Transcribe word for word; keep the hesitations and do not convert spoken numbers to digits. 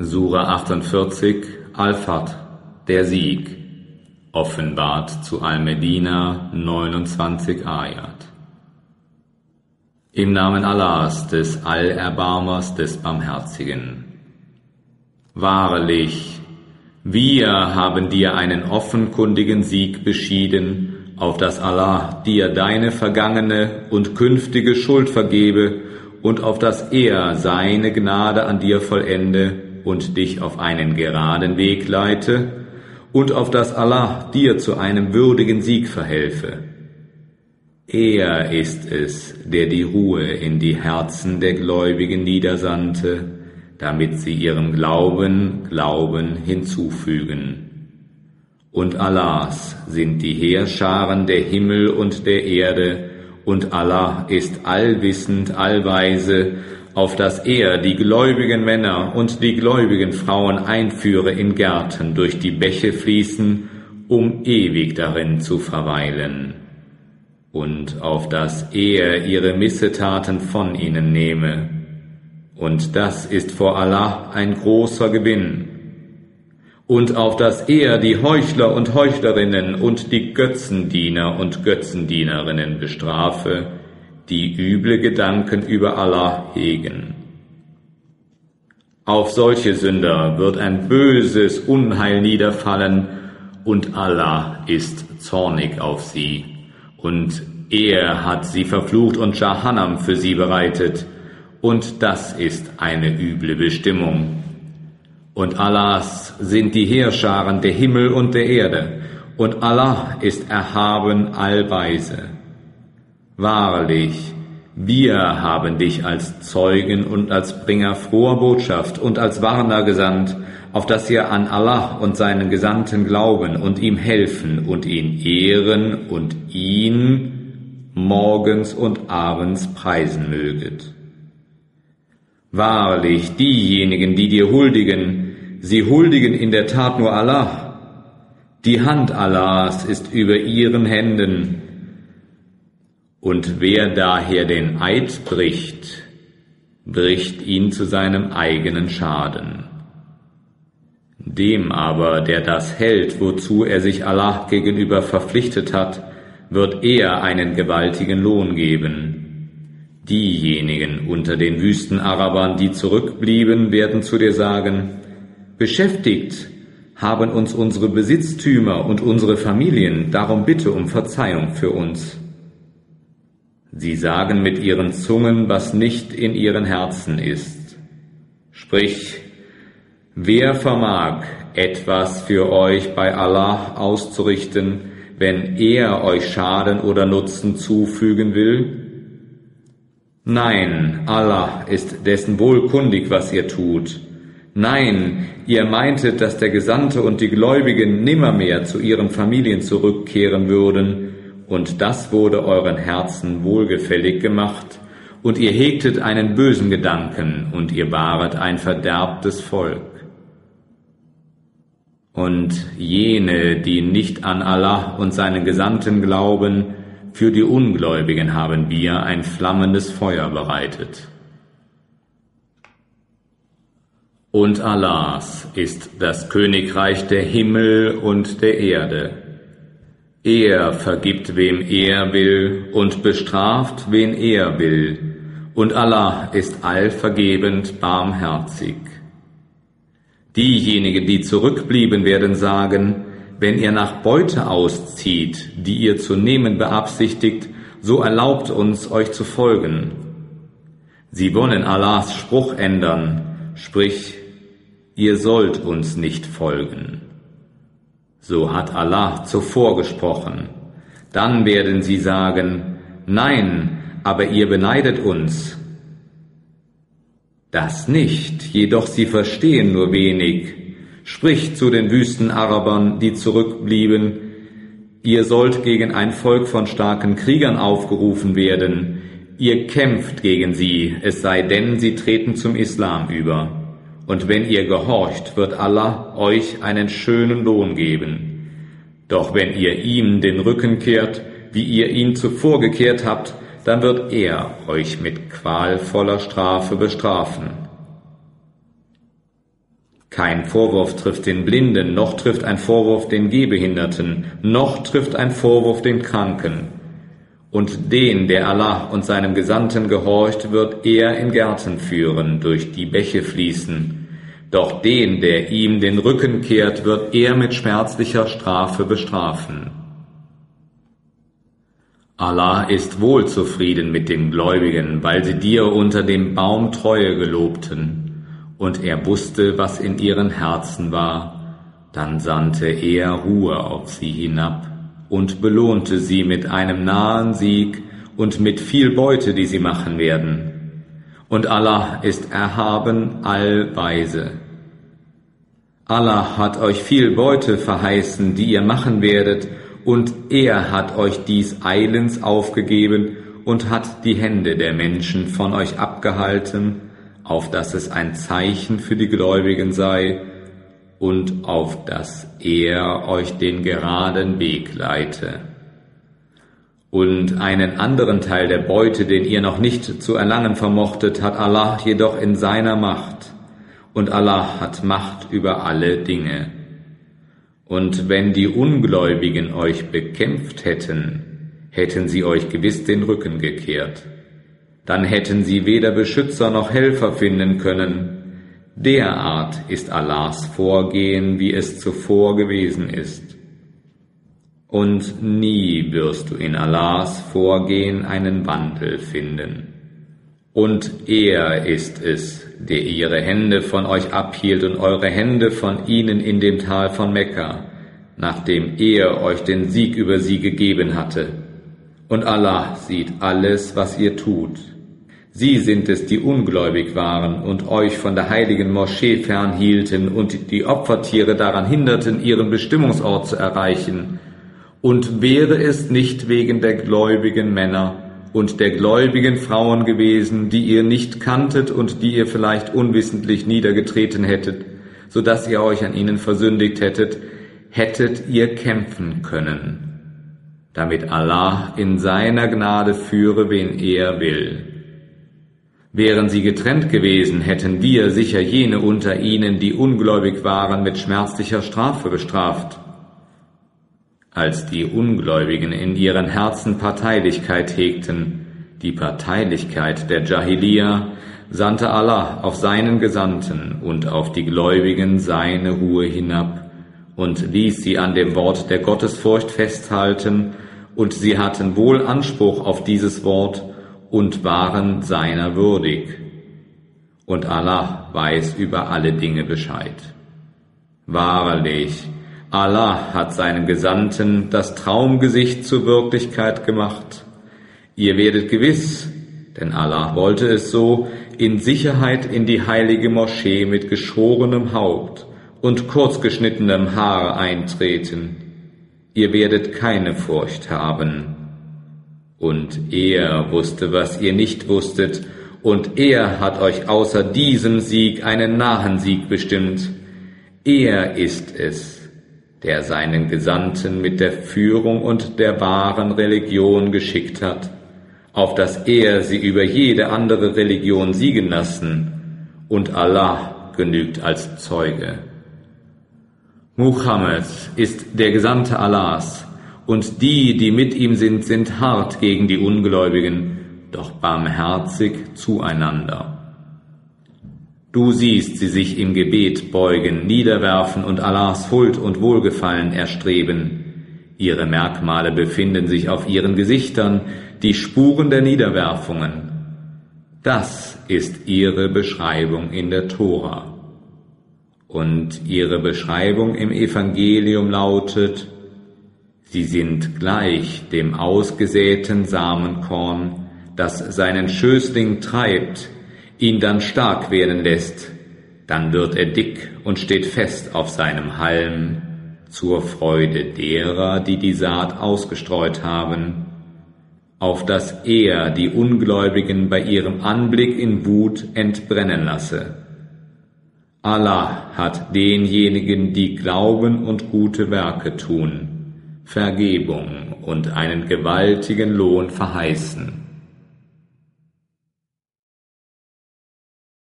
Sura achtundvierzig, Al-Fath, der Sieg, offenbart zu Al-Medina, neunundzwanzig Ayat. Im Namen Allahs, des Allerbarmers, des Barmherzigen. Wahrlich, wir haben dir einen offenkundigen Sieg beschieden, auf dass Allah dir deine vergangene und künftige Schuld vergebe und auf dass er seine Gnade an dir vollende und dich auf einen geraden Weg leite und auf dass Allah dir zu einem würdigen Sieg verhelfe. Er ist es, der die Ruhe in die Herzen der Gläubigen niedersandte, damit sie ihrem Glauben Glauben hinzufügen. Und Allahs sind die Heerscharen der Himmel und der Erde, und Allah ist allwissend, allweise, auf dass er die gläubigen Männer und die gläubigen Frauen einführe in Gärten, durch die Bäche fließen, um ewig darin zu verweilen. Und auf dass er ihre Missetaten von ihnen nehme. Und das ist vor Allah ein großer Gewinn. Und auf dass er die Heuchler und Heuchlerinnen und die Götzendiener und Götzendienerinnen bestrafe, die üble Gedanken über Allah hegen. Auf solche Sünder wird ein böses Unheil niederfallen, und Allah ist zornig auf sie. Und er hat sie verflucht und Jahannam für sie bereitet, und das ist eine üble Bestimmung. Und Allahs sind die Heerscharen der Himmel und der Erde, und Allah ist erhaben allweise. Wahrlich, wir haben dich als Zeugen und als Bringer froher Botschaft und als Warner gesandt, auf dass ihr an Allah und seinen Gesandten glauben und ihm helfen und ihn ehren und ihn morgens und abends preisen möget. Wahrlich, diejenigen, die dir huldigen, sie huldigen in der Tat nur Allah. Die Hand Allahs ist über ihren Händen. Und wer daher den Eid bricht, bricht ihn zu seinem eigenen Schaden. Dem aber, der das hält, wozu er sich Allah gegenüber verpflichtet hat, wird er einen gewaltigen Lohn geben. Diejenigen unter den Wüstenarabern, die zurückblieben, werden zu dir sagen: Beschäftigt haben uns unsere Besitztümer und unsere Familien, darum bitte um Verzeihung für uns. Sie sagen mit ihren Zungen, was nicht in ihren Herzen ist. Sprich, wer vermag, etwas für euch bei Allah auszurichten, wenn er euch Schaden oder Nutzen zufügen will? Nein, Allah ist dessen wohlkundig, was ihr tut. Nein, ihr meintet, dass der Gesandte und die Gläubigen nimmermehr zu ihren Familien zurückkehren würden, und das wurde euren Herzen wohlgefällig gemacht, und ihr hegtet einen bösen Gedanken, und ihr waret ein verderbtes Volk. Und jene, die nicht an Allah und seinen Gesandten glauben, für die Ungläubigen haben wir ein flammendes Feuer bereitet. Und Allahs ist das Königreich der Himmel und der Erde. Er vergibt, wem er will, und bestraft, wen er will. Und Allah ist allvergebend barmherzig. Diejenigen, die zurückblieben, werden sagen: Wenn ihr nach Beute auszieht, die ihr zu nehmen beabsichtigt, so erlaubt uns, euch zu folgen. Sie wollen Allahs Spruch ändern, sprich, ihr sollt uns nicht folgen. So hat Allah zuvor gesprochen. Dann werden sie sagen: Nein, aber ihr beneidet uns. Das nicht, jedoch sie verstehen nur wenig. Sprich zu den Wüstenarabern, die zurückblieben: Ihr sollt gegen ein Volk von starken Kriegern aufgerufen werden. Ihr kämpft gegen sie, es sei denn, sie treten zum Islam über. Und wenn ihr gehorcht, wird Allah euch einen schönen Lohn geben. Doch wenn ihr ihm den Rücken kehrt, wie ihr ihn zuvor gekehrt habt, dann wird er euch mit qualvoller Strafe bestrafen. Kein Vorwurf trifft den Blinden, noch trifft ein Vorwurf den Gehbehinderten, noch trifft ein Vorwurf den Kranken. Und den, der Allah und seinem Gesandten gehorcht, wird er in Gärten führen, durch die Bäche fließen. Doch den, der ihm den Rücken kehrt, wird er mit schmerzlicher Strafe bestrafen. Allah ist wohl zufrieden mit den Gläubigen, weil sie dir unter dem Baum Treue gelobten. Und er wusste, was in ihren Herzen war. Dann sandte er Ruhe auf sie hinab und belohnte sie mit einem nahen Sieg und mit viel Beute, die sie machen werden. Und Allah ist erhaben allweise. Allah hat euch viel Beute verheißen, die ihr machen werdet, und er hat euch dies eilends aufgegeben und hat die Hände der Menschen von euch abgehalten, auf dass es ein Zeichen für die Gläubigen sei und auf dass er euch den geraden Weg leite. Und einen anderen Teil der Beute, den ihr noch nicht zu erlangen vermochtet, hat Allah jedoch in seiner Macht, und Allah hat Macht über alle Dinge. Und wenn die Ungläubigen euch bekämpft hätten, hätten sie euch gewiss den Rücken gekehrt. Dann hätten sie weder Beschützer noch Helfer finden können. Derart ist Allahs Vorgehen, wie es zuvor gewesen ist. Und nie wirst du in Allahs Vorgehen einen Wandel finden. Und er ist es, der ihre Hände von euch abhielt und eure Hände von ihnen in dem Tal von Mekka, nachdem er euch den Sieg über sie gegeben hatte. Und Allah sieht alles, was ihr tut. Sie sind es, die ungläubig waren und euch von der heiligen Moschee fernhielten und die Opfertiere daran hinderten, ihren Bestimmungsort zu erreichen. Und wäre es nicht wegen der gläubigen Männer und der gläubigen Frauen gewesen, die ihr nicht kanntet und die ihr vielleicht unwissentlich niedergetreten hättet, so dass ihr euch an ihnen versündigt hättet, hättet ihr kämpfen können, damit Allah in seiner Gnade führe, wen er will. Wären sie getrennt gewesen, hätten wir sicher jene unter ihnen, die ungläubig waren, mit schmerzlicher Strafe bestraft. Als die Ungläubigen in ihren Herzen Parteilichkeit hegten, die Parteilichkeit der Jahiliya, sandte Allah auf seinen Gesandten und auf die Gläubigen seine Ruhe hinab und ließ sie an dem Wort der Gottesfurcht festhalten, und sie hatten wohl Anspruch auf dieses Wort und waren seiner würdig. Und Allah weiß über alle Dinge Bescheid. Wahrlich, Allah hat seinen Gesandten das Traumgesicht zur Wirklichkeit gemacht. Ihr werdet gewiss, denn Allah wollte es so, in Sicherheit in die heilige Moschee mit geschorenem Haupt und kurzgeschnittenem Haar eintreten. Ihr werdet keine Furcht haben. Und er wusste, was ihr nicht wusstet, und er hat euch außer diesem Sieg einen nahen Sieg bestimmt. Er ist es, der seinen Gesandten mit der Führung und der wahren Religion geschickt hat, auf dass er sie über jede andere Religion siegen lassen, und Allah genügt als Zeuge. Muhammad ist der Gesandte Allahs, und die, die mit ihm sind, sind hart gegen die Ungläubigen, doch barmherzig zueinander. Du siehst sie sich im Gebet beugen, niederwerfen und Allahs Huld und Wohlgefallen erstreben. Ihre Merkmale befinden sich auf ihren Gesichtern, die Spuren der Niederwerfungen. Das ist ihre Beschreibung in der Tora. Und ihre Beschreibung im Evangelium lautet: Sie sind gleich dem ausgesäten Samenkorn, das seinen Schößling treibt, ihn dann stark werden lässt, dann wird er dick und steht fest auf seinem Halm, zur Freude derer, die die Saat ausgestreut haben, auf dass er die Ungläubigen bei ihrem Anblick in Wut entbrennen lasse. Allah hat denjenigen, die glauben und gute Werke tun, Vergebung und einen gewaltigen Lohn verheißen.